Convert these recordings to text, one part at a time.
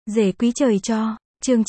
Rể quý trời cho, chương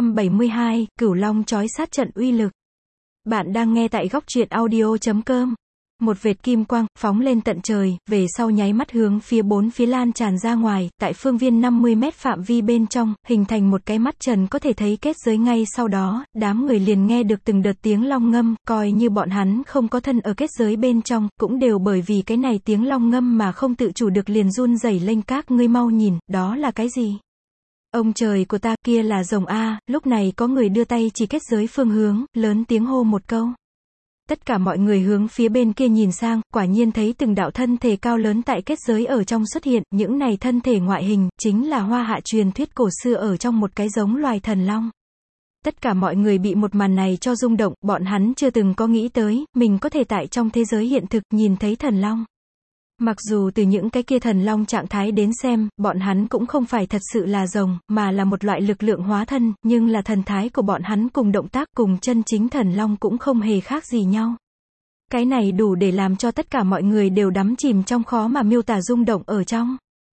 972, Cửu Long chói sát trận uy lực. Bạn đang nghe tại góc truyện audio.com. Một vệt kim quang, phóng lên tận trời, về sau nháy mắt hướng bốn phía lan tràn ra ngoài, tại phương viên 50 mét phạm vi bên trong, hình thành một cái mắt trần có thể thấy kết giới ngay sau đó, đám người liền nghe được từng đợt tiếng long ngâm, coi như bọn hắn không có thân ở kết giới bên trong, cũng đều bởi vì cái này tiếng long ngâm mà không tự chủ được liền run rẩy lên. Các ngươi mau nhìn, đó là cái gì? Ông trời của ta, kia là rồng a. Lúc này có người đưa tay chỉ kết giới phương hướng, lớn tiếng hô một câu. Tất cả mọi người hướng phía bên kia nhìn sang, quả nhiên thấy từng đạo thân thể cao lớn tại kết giới ở trong xuất hiện, những này thân thể ngoại hình, chính là Hoa Hạ truyền thuyết cổ xưa ở trong một cái giống loài thần long. Tất cả mọi người bị một màn này cho rung động, bọn hắn chưa từng có nghĩ tới, mình có thể tại trong thế giới hiện thực nhìn thấy thần long. Mặc dù từ những cái kia thần long trạng thái đến xem, bọn hắn cũng không phải thật sự là rồng, mà là một loại lực lượng hóa thân, nhưng là thần thái của bọn hắn cùng động tác cùng chân chính thần long cũng không hề khác gì nhau. Cái này đủ để làm cho tất cả mọi người đều đắm chìm trong khó mà miêu tả rung động ở trong.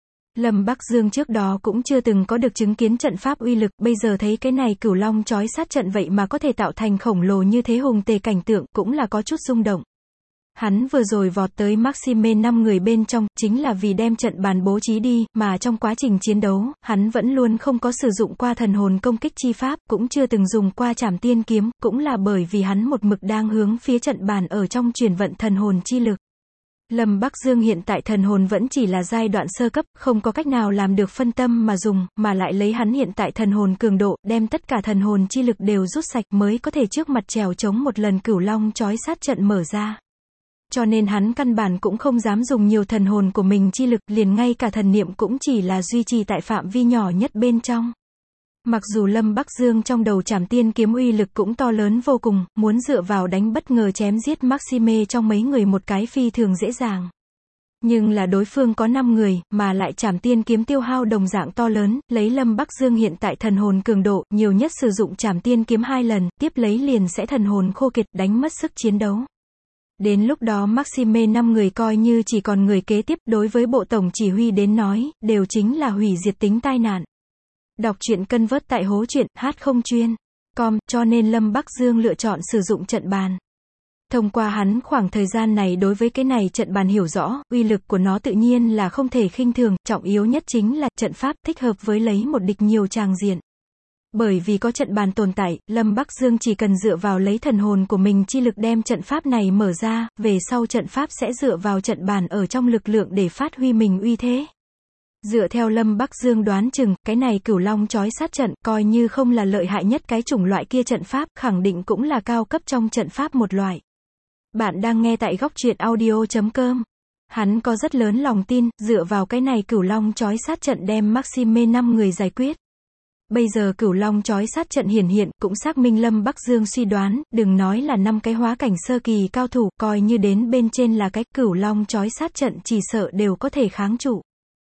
Lâm Bắc Dương trước đó cũng chưa từng có được chứng kiến trận pháp uy lực, bây giờ thấy cái này Cửu Long chói sát trận vậy mà có thể tạo thành khổng lồ như thế hùng tề cảnh tượng, cũng là có chút rung động. Hắn vừa rồi vọt tới Maxime 5 người bên trong, chính là vì đem trận bàn bố trí đi, mà trong quá trình chiến đấu, hắn vẫn luôn không có sử dụng qua thần hồn công kích chi pháp, cũng chưa từng dùng qua trảm tiên kiếm, cũng là bởi vì hắn một mực đang hướng phía trận bàn ở trong chuyển vận thần hồn chi lực. Lâm Bắc Dương hiện tại thần hồn vẫn chỉ là giai đoạn sơ cấp, không có cách nào làm được phân tâm mà dùng, mà lại lấy hắn hiện tại thần hồn cường độ, đem tất cả thần hồn chi lực đều rút sạch mới có thể trước mặt trèo chống một lần Cửu Long chói sát trận mở ra. Cho nên hắn căn bản cũng không dám dùng nhiều thần hồn của mình chi lực, liền ngay cả thần niệm cũng chỉ là duy trì tại phạm vi nhỏ nhất bên trong. Mặc dù Lâm Bắc Dương trong đầu trảm tiên kiếm uy lực cũng to lớn vô cùng, muốn dựa vào đánh bất ngờ chém giết Maxime trong mấy người một cái phi thường dễ dàng. Nhưng là đối phương có 5 người, mà lại trảm tiên kiếm tiêu hao đồng dạng to lớn, lấy Lâm Bắc Dương hiện tại thần hồn cường độ, nhiều nhất sử dụng trảm tiên kiếm 2 lần, tiếp lấy liền sẽ thần hồn khô kiệt, đánh mất sức chiến đấu. Đến lúc đó Maxime 5 người coi như chỉ còn người kế tiếp, đối với bộ tổng chỉ huy đến nói, đều chính là hủy diệt tính tai nạn. Đọc truyện cân vớt tại hố truyện, h0chuyên.com, cho nên Lâm Bắc Dương lựa chọn sử dụng trận bàn. Thông qua hắn khoảng thời gian này đối với cái này trận bàn hiểu rõ, uy lực của nó tự nhiên là không thể khinh thường, trọng yếu nhất chính là trận pháp thích hợp với lấy một địch nhiều tràng diện. Bởi vì có trận bàn tồn tại, Lâm Bắc Dương chỉ cần dựa vào lấy thần hồn của mình chi lực đem trận pháp này mở ra, về sau trận pháp sẽ dựa vào trận bàn ở trong lực lượng để phát huy mình uy thế. Dựa theo Lâm Bắc Dương đoán chừng, cái này Cửu Long chói sát trận, coi như không là lợi hại nhất cái chủng loại kia trận pháp, khẳng định cũng là cao cấp trong trận pháp một loại. Bạn đang nghe tại góc truyện audio.com. Hắn có rất lớn lòng tin, dựa vào cái này Cửu Long chói sát trận đem Maxime 5 người giải quyết. Bây giờ Cửu Long chói sát trận hiển hiện, cũng xác minh Lâm Bắc Dương suy đoán, đừng nói là 5 cái hóa cảnh sơ kỳ cao thủ, coi như đến bên trên là cái Cửu Long chói sát trận chỉ sợ đều có thể kháng trụ.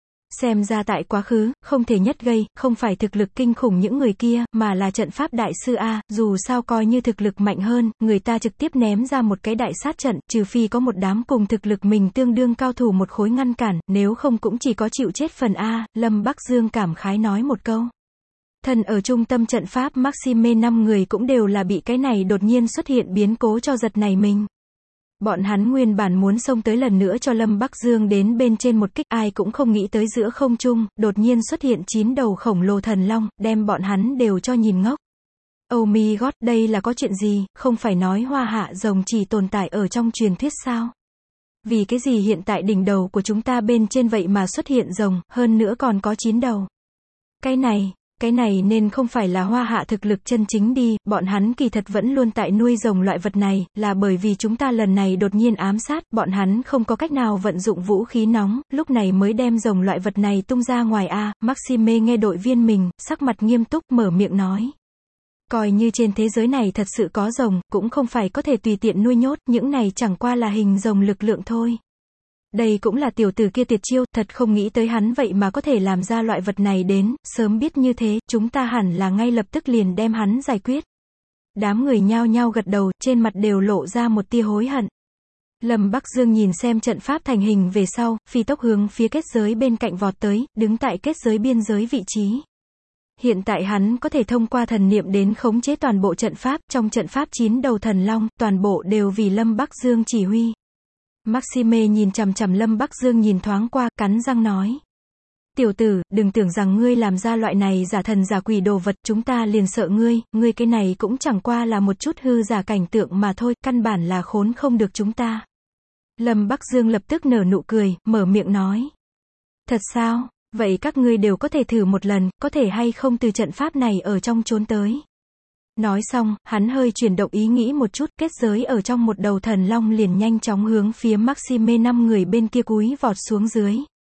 Xem ra tại quá khứ, không thể nhất gây, không phải thực lực kinh khủng những người kia, mà là trận pháp đại sư A, dù sao coi như thực lực mạnh hơn, người ta trực tiếp ném ra một cái đại sát trận, trừ phi có một đám cùng thực lực mình tương đương cao thủ một khối ngăn cản, nếu không cũng chỉ có chịu chết phần A. Lâm Bắc Dương cảm khái nói một câu. Thân ở trung tâm trận pháp Maxime 5 người cũng đều là bị cái này đột nhiên xuất hiện biến cố cho giật nảy mình. Bọn hắn nguyên bản muốn xông tới lần nữa cho Lâm Bắc Dương đến bên trên một kích, ai cũng không nghĩ tới giữa không trung, đột nhiên xuất hiện 9 đầu khổng lồ thần long, đem bọn hắn đều cho nhìn ngốc. Oh my god, đây là có chuyện gì, không phải nói Hoa Hạ rồng chỉ tồn tại ở trong truyền thuyết sao? Vì cái gì hiện tại đỉnh đầu của chúng ta bên trên vậy mà xuất hiện rồng, hơn nữa còn có 9 đầu? Cái này nên không phải là Hoa Hạ thực lực chân chính đi, bọn hắn kỳ thật vẫn luôn tại nuôi rồng loại vật này, là bởi vì chúng ta lần này đột nhiên ám sát, bọn hắn không có cách nào vận dụng vũ khí nóng, lúc này mới đem rồng loại vật này tung ra ngoài a. Maxime nghe đội viên mình, sắc mặt nghiêm túc mở miệng nói. Coi như trên thế giới này thật sự có rồng, cũng không phải có thể tùy tiện nuôi nhốt, những này chẳng qua là hình rồng lực lượng thôi. Đây cũng là tiểu tử kia tuyệt chiêu, thật không nghĩ tới hắn vậy mà có thể làm ra loại vật này đến, sớm biết như thế, chúng ta hẳn là ngay lập tức liền đem hắn giải quyết. Đám người nhao nhao gật đầu, trên mặt đều lộ ra một tia hối hận. Lâm Bắc Dương nhìn xem trận pháp thành hình về sau, phi tốc hướng phía kết giới bên cạnh vọt tới, đứng tại kết giới biên giới vị trí. Hiện tại hắn có thể thông qua thần niệm đến khống chế toàn bộ trận pháp, trong trận pháp 9 đầu thần long, toàn bộ đều vì Lâm Bắc Dương chỉ huy. Maxime nhìn chằm chằm Lâm Bắc Dương nhìn thoáng qua, cắn răng nói. Tiểu tử, đừng tưởng rằng ngươi làm ra loại này giả thần giả quỷ đồ vật, chúng ta liền sợ ngươi cái này cũng chẳng qua là một chút hư giả cảnh tượng mà thôi, căn bản là khốn không được chúng ta. Lâm Bắc Dương lập tức nở nụ cười, mở miệng nói. Thật sao? Vậy các ngươi đều có thể thử một lần, có thể hay không từ trận pháp này ở trong trốn tới. Nói xong, hắn hơi chuyển động ý nghĩ một chút, kết giới ở trong một đầu thần long liền nhanh chóng hướng phía Maxime 5 người bên kia cúi vọt xuống dưới.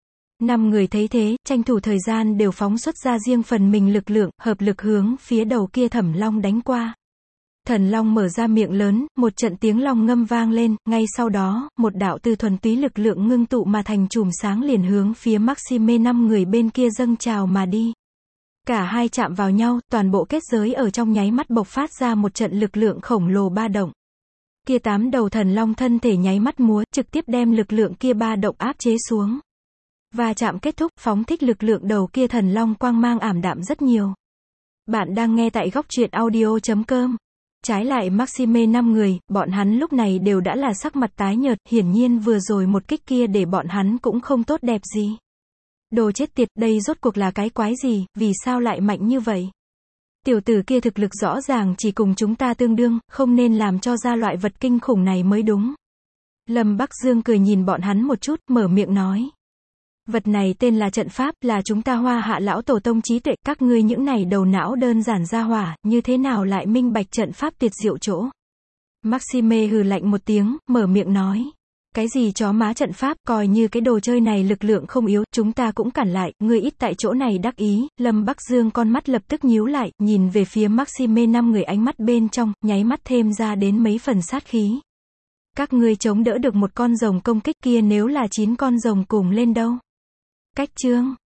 5 người thấy thế, tranh thủ thời gian đều phóng xuất ra riêng phần mình lực lượng, hợp lực hướng phía đầu kia thẩm long đánh qua. Thần long mở ra miệng lớn, một trận tiếng long ngâm vang lên, ngay sau đó, một đạo từ thuần túy lực lượng ngưng tụ mà thành chùm sáng liền hướng phía Maxime 5 người bên kia dâng trào mà đi. Cả hai chạm vào nhau, toàn bộ kết giới ở trong nháy mắt bộc phát ra một trận lực lượng khổng lồ ba động. Kia 8 đầu thần long thân thể nháy mắt múa, trực tiếp đem lực lượng kia ba động áp chế xuống. Và chạm kết thúc, phóng thích lực lượng đầu kia thần long quang mang ảm đạm rất nhiều. Bạn đang nghe tại góc truyện audio.com. Trái lại Maxime 5 người, bọn hắn lúc này đều đã là sắc mặt tái nhợt, hiển nhiên vừa rồi một kích kia để bọn hắn cũng không tốt đẹp gì. Đồ chết tiệt, đây rốt cuộc là cái quái gì, vì sao lại mạnh như vậy? Tiểu tử kia thực lực rõ ràng chỉ cùng chúng ta tương đương, không nên làm cho ra loại vật kinh khủng này mới đúng. Lâm Bắc Dương cười nhìn bọn hắn một chút, mở miệng nói. Vật này tên là trận pháp, là chúng ta Hoa Hạ lão tổ tông trí tuệ, các ngươi những này đầu não đơn giản ra hỏa, như thế nào lại minh bạch trận pháp tuyệt diệu chỗ. Maxime hừ lạnh một tiếng, mở miệng nói. Cái gì chó má trận pháp, coi như cái đồ chơi này lực lượng không yếu, chúng ta cũng cản lại, ngươi ít tại chỗ này đắc ý. Lâm Bắc Dương con mắt lập tức nhíu lại, nhìn về phía Maxime 5 người, ánh mắt bên trong, nháy mắt thêm ra đến mấy phần sát khí. Các ngươi chống đỡ được một con rồng công kích kia, nếu là 9 con rồng cùng lên đâu? Cách chương